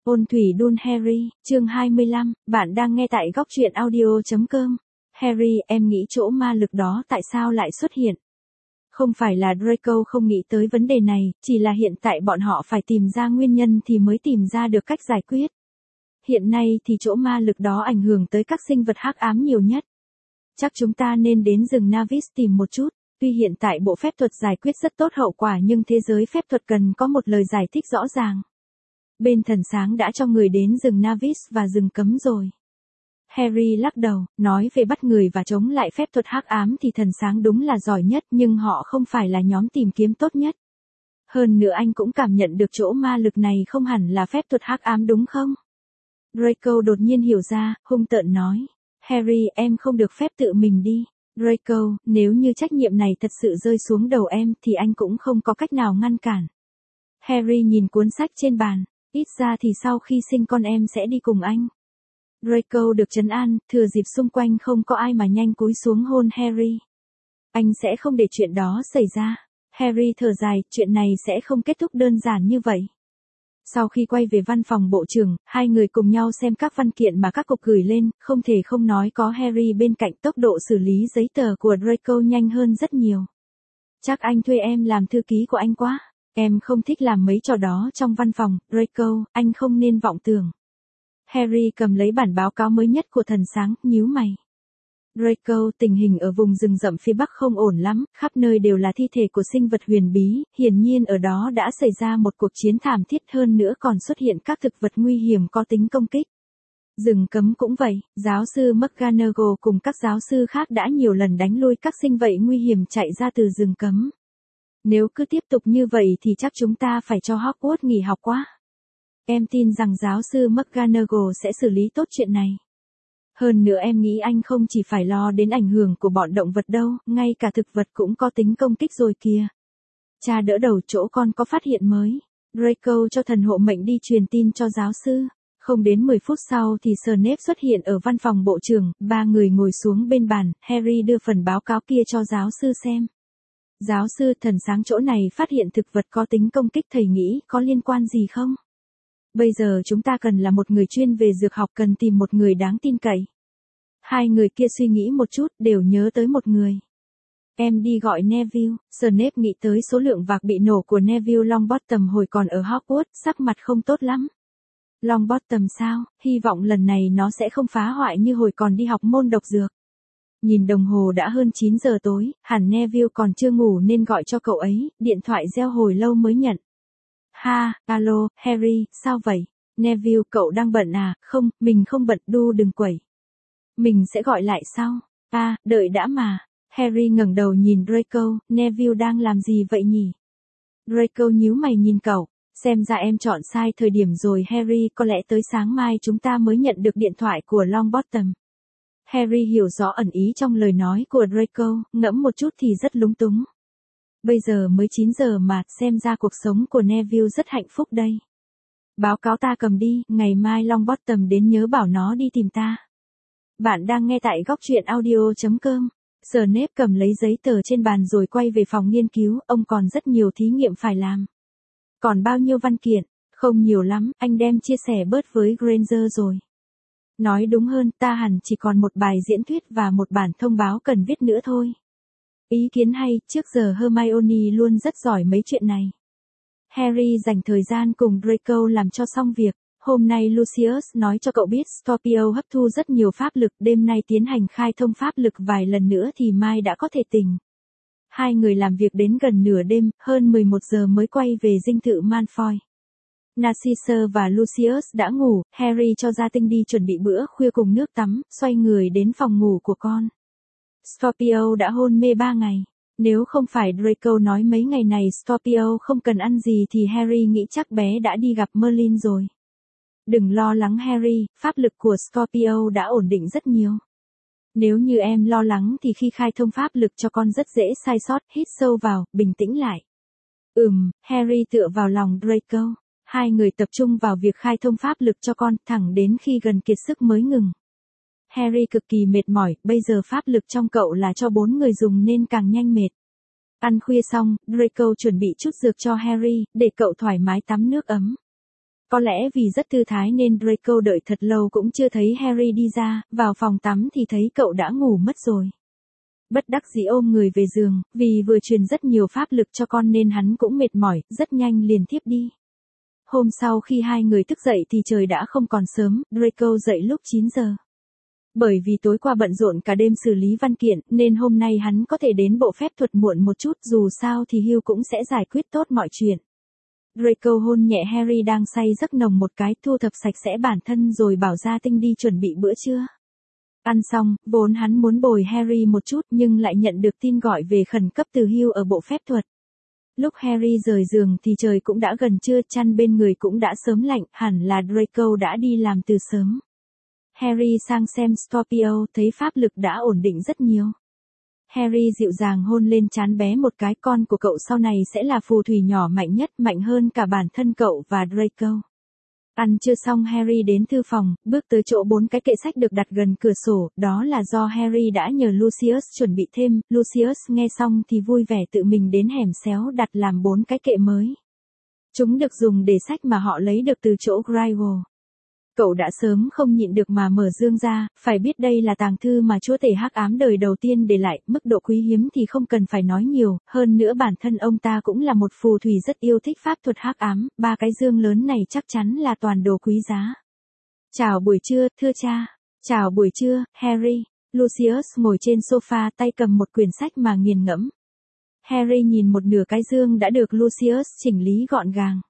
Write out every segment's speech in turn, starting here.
Ôn thủy đun Harry, chương 25, bạn đang nghe tại góc truyện audio.com. Harry, em nghĩ chỗ ma lực đó tại sao lại xuất hiện? Không phải là Draco không nghĩ tới vấn đề này, chỉ là hiện tại bọn họ phải tìm ra nguyên nhân thì mới tìm ra được cách giải quyết. Hiện nay thì chỗ ma lực đó ảnh hưởng tới các sinh vật hắc ám nhiều nhất. Chắc chúng ta nên đến rừng Navis tìm một chút. Tuy hiện tại bộ phép thuật giải quyết rất tốt hậu quả nhưng thế giới phép thuật cần có một lời giải thích rõ ràng. Bên thần sáng đã cho người đến rừng Navis và rừng cấm rồi. Harry lắc đầu, nói về bắt người và chống lại phép thuật hắc ám thì thần sáng đúng là giỏi nhất nhưng họ không phải là nhóm tìm kiếm tốt nhất. Hơn nữa anh cũng cảm nhận được chỗ ma lực này không hẳn là phép thuật hắc ám đúng không? Draco đột nhiên hiểu ra, hung tợn nói. Harry, em không được phép tự mình đi. Draco, nếu như trách nhiệm này thật sự rơi xuống đầu em thì anh cũng không có cách nào ngăn cản. Harry nhìn cuốn sách trên bàn. Ít ra thì sau khi sinh con em sẽ đi cùng anh. Draco được trấn an, thừa dịp xung quanh không có ai mà nhanh cúi xuống hôn Harry. Anh sẽ không để chuyện đó xảy ra. Harry thở dài, chuyện này sẽ không kết thúc đơn giản như vậy. Sau khi quay về văn phòng bộ trưởng, hai người cùng nhau xem các văn kiện mà các cục gửi lên, không thể không nói có Harry bên cạnh tốc độ xử lý giấy tờ của Draco nhanh hơn rất nhiều. Chắc anh thuê em làm thư ký của anh quá. Em không thích làm mấy trò đó trong văn phòng, Draco, anh không nên vọng tưởng. Harry cầm lấy bản báo cáo mới nhất của thần sáng, nhíu mày. Draco, tình hình ở vùng rừng rậm phía Bắc không ổn lắm, khắp nơi đều là thi thể của sinh vật huyền bí, hiển nhiên ở đó đã xảy ra một cuộc chiến thảm thiết hơn nữa còn xuất hiện các thực vật nguy hiểm có tính công kích. Rừng cấm cũng vậy, giáo sư McGonagall cùng các giáo sư khác đã nhiều lần đánh lui các sinh vật nguy hiểm chạy ra từ rừng cấm. Nếu cứ tiếp tục như vậy thì chắc chúng ta phải cho Hogwarts nghỉ học quá. Em tin rằng giáo sư McGonagall sẽ xử lý tốt chuyện này. Hơn nữa em nghĩ anh không chỉ phải lo đến ảnh hưởng của bọn động vật đâu, ngay cả thực vật cũng có tính công kích rồi kìa. Cha đỡ đầu, chỗ con có phát hiện mới. Draco cho thần hộ mệnh đi truyền tin cho giáo sư. Không đến 10 phút sau thì Snape xuất hiện ở văn phòng bộ trưởng, ba người ngồi xuống bên bàn, Harry đưa phần báo cáo kia cho giáo sư xem. Giáo sư, thần sáng chỗ này phát hiện thực vật có tính công kích, thầy nghĩ có liên quan gì không? Bây giờ chúng ta cần là một người chuyên về dược học, cần tìm một người đáng tin cậy. Hai người kia suy nghĩ một chút, đều nhớ tới một người. Em đi gọi Neville. Snape nghĩ tới số lượng vạc bị nổ của Neville Longbottom hồi còn ở Hogwarts, sắc mặt không tốt lắm. Longbottom sao, hy vọng lần này nó sẽ không phá hoại như hồi còn đi học môn độc dược. Nhìn đồng hồ đã hơn 9 giờ tối, hẳn Neville còn chưa ngủ nên gọi cho cậu ấy, điện thoại reo hồi lâu mới nhận. Ha, alo, Harry, sao vậy? Neville, cậu đang bận à? Không, mình không bận, đừng quẩy. Mình sẽ gọi lại sau. À, đợi đã mà. Harry ngẩng đầu nhìn Draco, Neville đang làm gì vậy nhỉ? Draco nhíu mày nhìn cậu, xem ra em chọn sai thời điểm rồi Harry, có lẽ tới sáng mai chúng ta mới nhận được điện thoại của Longbottom. Harry hiểu rõ ẩn ý trong lời nói của Draco, ngẫm một chút thì rất lúng túng. Bây giờ mới 9 giờ mà, xem ra cuộc sống của Neville rất hạnh phúc đây. Báo cáo ta cầm đi, ngày mai Longbottom đến nhớ bảo nó đi tìm ta. Bạn đang nghe tại góc truyện audio.com. Snape cầm lấy giấy tờ trên bàn rồi quay về phòng nghiên cứu, ông còn rất nhiều thí nghiệm phải làm. Còn bao nhiêu văn kiện? Không nhiều lắm, anh đem chia sẻ bớt với Granger rồi. Nói đúng hơn, ta hẳn chỉ còn một bài diễn thuyết và một bản thông báo cần viết nữa thôi. Ý kiến hay, trước giờ Hermione luôn rất giỏi mấy chuyện này. Harry dành thời gian cùng Draco làm cho xong việc. Hôm nay Lucius nói cho cậu biết Scorpio hấp thu rất nhiều pháp lực, đêm nay tiến hành khai thông pháp lực vài lần nữa thì mai đã có thể tỉnh. Hai người làm việc đến gần nửa đêm, hơn 11 giờ mới quay về dinh thự Malfoy. Narcissa và Lucius đã ngủ, Harry cho gia tinh đi chuẩn bị bữa khuya cùng nước tắm, xoay người đến phòng ngủ của con. Scorpio đã hôn mê 3 ngày. Nếu không phải Draco nói mấy ngày này Scorpio không cần ăn gì thì Harry nghĩ chắc bé đã đi gặp Merlin rồi. Đừng lo lắng Harry, pháp lực của Scorpio đã ổn định rất nhiều. Nếu như em lo lắng thì khi khai thông pháp lực cho con rất dễ sai sót, hít sâu vào, bình tĩnh lại. Harry tựa vào lòng Draco. Hai người tập trung vào việc khai thông pháp lực cho con, thẳng đến khi gần kiệt sức mới ngừng. Harry cực kỳ mệt mỏi, bây giờ pháp lực trong cậu là cho 4 người dùng nên càng nhanh mệt. Ăn khuya xong, Draco chuẩn bị chút dược cho Harry, để cậu thoải mái tắm nước ấm. Có lẽ vì rất thư thái nên Draco đợi thật lâu cũng chưa thấy Harry đi ra, vào phòng tắm thì thấy cậu đã ngủ mất rồi. Bất đắc dĩ ôm người về giường, vì vừa truyền rất nhiều pháp lực cho con nên hắn cũng mệt mỏi, rất nhanh liền thiếp đi. Hôm sau khi hai người thức dậy thì trời đã không còn sớm, Draco dậy lúc 9 giờ. Bởi vì tối qua bận rộn cả đêm xử lý văn kiện, nên hôm nay hắn có thể đến bộ phép thuật muộn một chút, dù sao thì Hugh cũng sẽ giải quyết tốt mọi chuyện. Draco hôn nhẹ Harry đang say giấc nồng một cái, thu thập sạch sẽ bản thân rồi bảo Gia Tinh đi chuẩn bị bữa trưa. Ăn xong, vốn hắn muốn bồi Harry một chút nhưng lại nhận được tin gọi về khẩn cấp từ Hugh ở bộ phép thuật. Lúc Harry rời giường thì trời cũng đã gần trưa, chăn bên người cũng đã sớm lạnh, hẳn là Draco đã đi làm từ sớm. Harry sang xem Scorpio, thấy pháp lực đã ổn định rất nhiều. Harry dịu dàng hôn lên trán bé một cái, con của cậu sau này sẽ là phù thủy nhỏ mạnh nhất, mạnh hơn cả bản thân cậu và Draco. Ăn trưa xong Harry đến thư phòng, bước tới chỗ 4 cái kệ sách được đặt gần cửa sổ, đó là do Harry đã nhờ Lucius chuẩn bị thêm. Lucius nghe xong thì vui vẻ tự mình đến hẻm xéo đặt làm 4 cái kệ mới. Chúng được dùng để sách mà họ lấy được từ chỗ Grindelwald. Cậu đã sớm không nhịn được mà mở dương ra, phải biết đây là tàng thư mà chúa tể hắc ám đời đầu tiên để lại, mức độ quý hiếm thì không cần phải nói nhiều, hơn nữa bản thân ông ta cũng là một phù thủy rất yêu thích pháp thuật hắc ám, 3 cái dương lớn này chắc chắn là toàn đồ quý giá. Chào buổi trưa, thưa cha. Chào buổi trưa, Harry. Lucius ngồi trên sofa tay cầm một quyển sách mà nghiền ngẫm. Harry nhìn một nửa cái dương đã được Lucius chỉnh lý gọn gàng.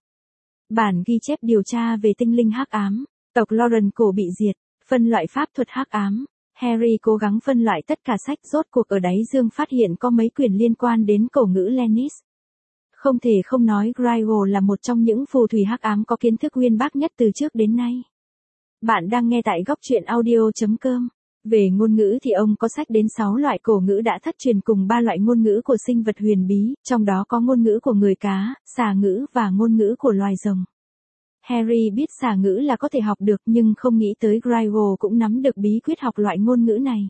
Bản ghi chép điều tra về tinh linh hắc ám. Tộc Lauren cổ bị diệt, phân loại pháp thuật hắc ám. Harry cố gắng phân loại tất cả sách, rốt cuộc ở đáy dương phát hiện có mấy quyển liên quan đến cổ ngữ Lennis. Không thể không nói Grindelwald là một trong những phù thủy hắc ám có kiến thức uyên bác nhất từ trước đến nay. Bạn đang nghe tại góc truyện audio.com. Về ngôn ngữ thì ông có sách đến 6 loại cổ ngữ đã thất truyền cùng 3 loại ngôn ngữ của sinh vật huyền bí, trong đó có ngôn ngữ của người cá, xà ngữ và ngôn ngữ của loài rồng. Harry biết xà ngữ là có thể học được nhưng không nghĩ tới Grindelwald cũng nắm được bí quyết học loại ngôn ngữ này.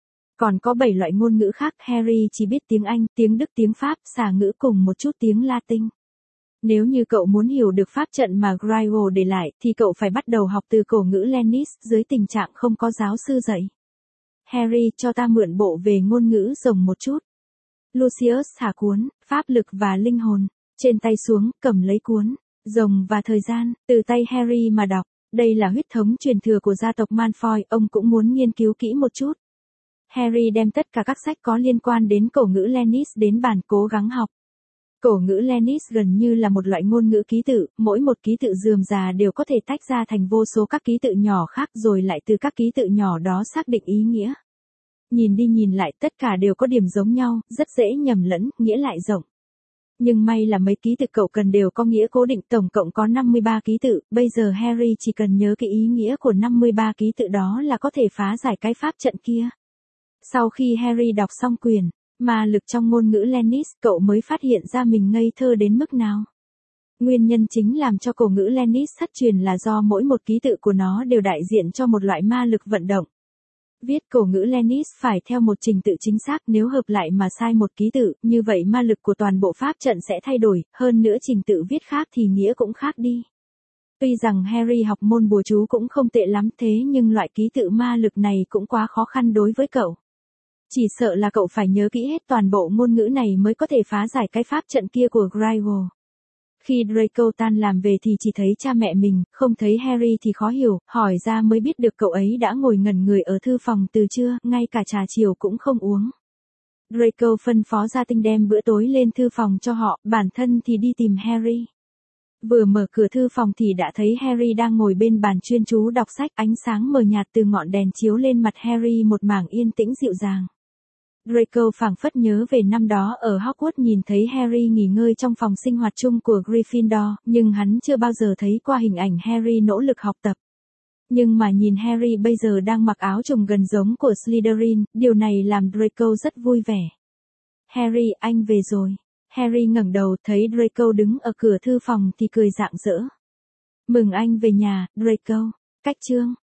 Còn có 7 loại ngôn ngữ khác, Harry chỉ biết tiếng Anh, tiếng Đức, tiếng Pháp, xà ngữ cùng một chút tiếng Latin. Nếu như cậu muốn hiểu được pháp trận mà Grindelwald để lại thì cậu phải bắt đầu học từ cổ ngữ Lennis dưới tình trạng không có giáo sư dạy. Harry, cho ta mượn bộ về ngôn ngữ rồng một chút. Lucius thả cuốn, pháp lực và linh hồn, trên tay xuống, cầm lấy cuốn. Rồng và thời gian, từ tay Harry mà đọc, đây là huyết thống truyền thừa của gia tộc Malfoy, ông cũng muốn nghiên cứu kỹ một chút. Harry đem tất cả các sách có liên quan đến cổ ngữ Lennis đến bàn cố gắng học. Cổ ngữ Lennis gần như là một loại ngôn ngữ ký tự, mỗi một ký tự rườm rà đều có thể tách ra thành vô số các ký tự nhỏ khác rồi lại từ các ký tự nhỏ đó xác định ý nghĩa. Nhìn đi nhìn lại tất cả đều có điểm giống nhau, rất dễ nhầm lẫn, nghĩa lại rộng. Nhưng may là mấy ký tự cậu cần đều có nghĩa cố định, tổng cộng có 53 ký tự, bây giờ Harry chỉ cần nhớ cái ý nghĩa của 53 ký tự đó là có thể phá giải cái pháp trận kia. Sau khi Harry đọc xong quyển ma lực trong ngôn ngữ Lennis, cậu mới phát hiện ra mình ngây thơ đến mức nào. Nguyên nhân chính làm cho cổ ngữ Lennis thất truyền là do mỗi một ký tự của nó đều đại diện cho một loại ma lực vận động. Viết cổ ngữ Lennis phải theo một trình tự chính xác, nếu hợp lại mà sai một ký tự, như vậy ma lực của toàn bộ pháp trận sẽ thay đổi, hơn nữa trình tự viết khác thì nghĩa cũng khác đi. Tuy rằng Harry học môn bùa chú cũng không tệ lắm thế nhưng loại ký tự ma lực này cũng quá khó khăn đối với cậu. Chỉ sợ là cậu phải nhớ kỹ hết toàn bộ ngôn ngữ này mới có thể phá giải cái pháp trận kia của Grindelwald. Khi Draco tan làm về thì chỉ thấy cha mẹ mình, không thấy Harry thì khó hiểu, hỏi ra mới biết được cậu ấy đã ngồi ngẩn người ở thư phòng từ trưa, ngay cả trà chiều cũng không uống. Draco phân phó Gia Tinh đem bữa tối lên thư phòng cho họ, bản thân thì đi tìm Harry. Vừa mở cửa thư phòng thì đã thấy Harry đang ngồi bên bàn chuyên chú đọc sách, ánh sáng mờ nhạt từ ngọn đèn chiếu lên mặt Harry một mảng yên tĩnh dịu dàng. Draco phảng phất nhớ về năm đó ở Hogwarts nhìn thấy Harry nghỉ ngơi trong phòng sinh hoạt chung của Gryffindor, nhưng hắn chưa bao giờ thấy qua hình ảnh Harry nỗ lực học tập. Nhưng mà nhìn Harry bây giờ đang mặc áo trùng gần giống của Slytherin, điều này làm Draco rất vui vẻ. Harry, anh về rồi. Harry ngẩng đầu thấy Draco đứng ở cửa thư phòng thì cười rạng rỡ. Mừng anh về nhà, Draco. Cách chương.